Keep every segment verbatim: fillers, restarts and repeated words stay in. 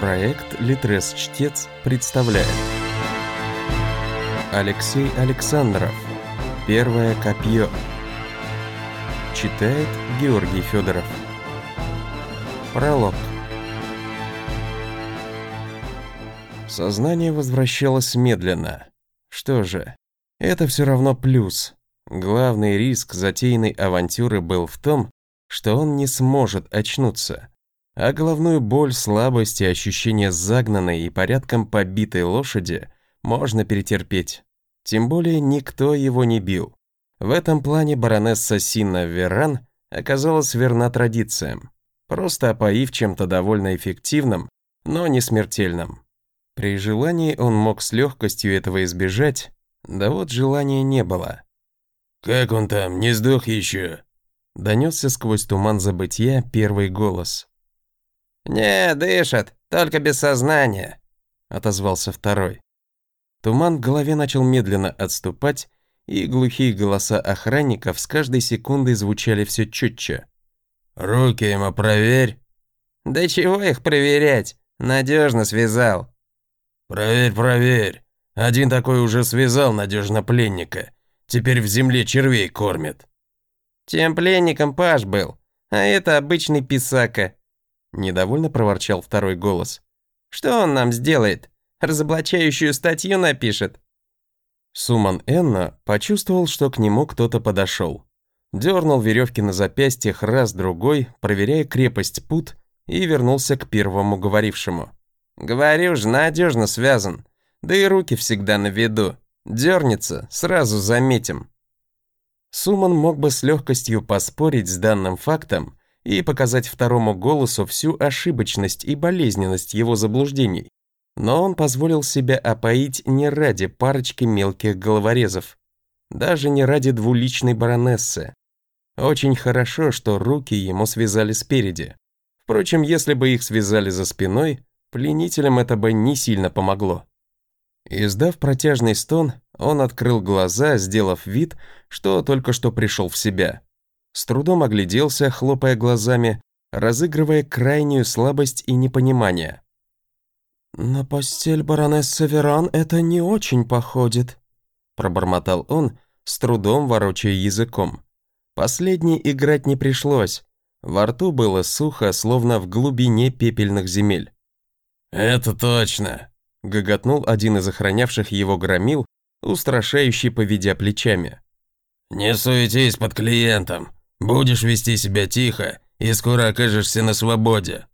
Проект «Литрес-чтец» представляет. Алексей Александров. Первое копье. Читает Георгий Федоров. Пролог. Сознание возвращалось медленно. Что же, это все равно плюс. Главный риск затеянной авантюры был в том, что он не сможет очнуться. А головную боль, слабость и ощущение загнанной и порядком побитой лошади можно перетерпеть. Тем более никто его не бил. В этом плане баронесса Синна Веран оказалась верна традициям, просто опоив чем-то довольно эффективным, но не смертельным. При желании он мог с легкостью этого избежать, да вот желания не было. «Как он там, не сдох еще?» Донесся сквозь туман забытья первый голос. «Не, дышит, только без сознания», — отозвался второй. Туман в голове начал медленно отступать, и глухие голоса охранников с каждой секундой звучали все четче. «Руки ему проверь». «Да чего их проверять? Надежно связал». «Проверь, проверь. Один такой уже связал надежно пленника. Теперь в земле червей кормит». «Тем пленником Паш был, а это обычный писака», — недовольно проворчал второй голос. «Что он нам сделает? Разоблачающую статью напишет». Суман Энна почувствовал, что к нему кто-то подошел. Дернул веревки на запястьях раз-другой, проверяя крепость пут, и вернулся к первому говорившему. «Говорю же, надежно связан. Да и руки всегда на виду. Дернется, сразу заметим». Суман мог бы с легкостью поспорить с данным фактом и показать второму голосу всю ошибочность и болезненность его заблуждений. Но он позволил себя опоить не ради парочки мелких головорезов, даже не ради двуличной баронессы. Очень хорошо, что руки ему связали спереди. Впрочем, если бы их связали за спиной, пленителям это бы не сильно помогло. Издав протяжный стон, он открыл глаза, сделав вид, что только что пришел в себя. С трудом огляделся, хлопая глазами, разыгрывая крайнюю слабость и непонимание. «На постель баронессы Веран это не очень походит», пробормотал он, с трудом ворочая языком. Последней играть не пришлось. Во рту было сухо, словно в глубине пепельных земель. «Это точно», — гоготнул один из охранявших его громил, устрашающий поведя плечами. «Не суетись под клиентом. Будешь вести себя тихо, и скоро окажешься на свободе».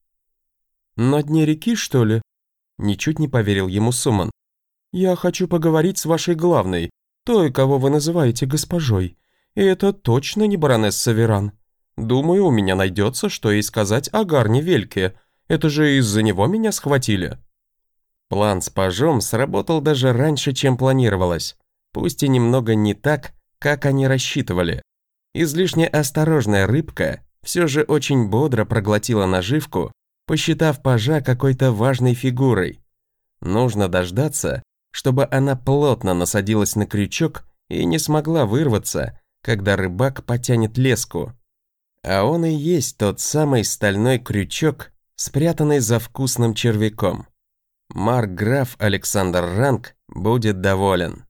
«На дне реки, что ли?» Ничуть не поверил ему Суман. «Я хочу поговорить с вашей главной, той, кого вы называете госпожой. И это точно не баронесса Веран. Думаю, у меня найдется, что ей сказать о Гарне Вельке. Это же из-за него меня схватили». План с пажом сработал даже раньше, чем планировалось. Пусть и немного не так, как они рассчитывали. Излишне осторожная рыбка все же очень бодро проглотила наживку, посчитав пажа какой-то важной фигурой. Нужно дождаться, чтобы она плотно насадилась на крючок и не смогла вырваться, когда рыбак потянет леску. А он и есть тот самый стальной крючок, спрятанный за вкусным червяком. Маркграф Александр Ранг будет доволен.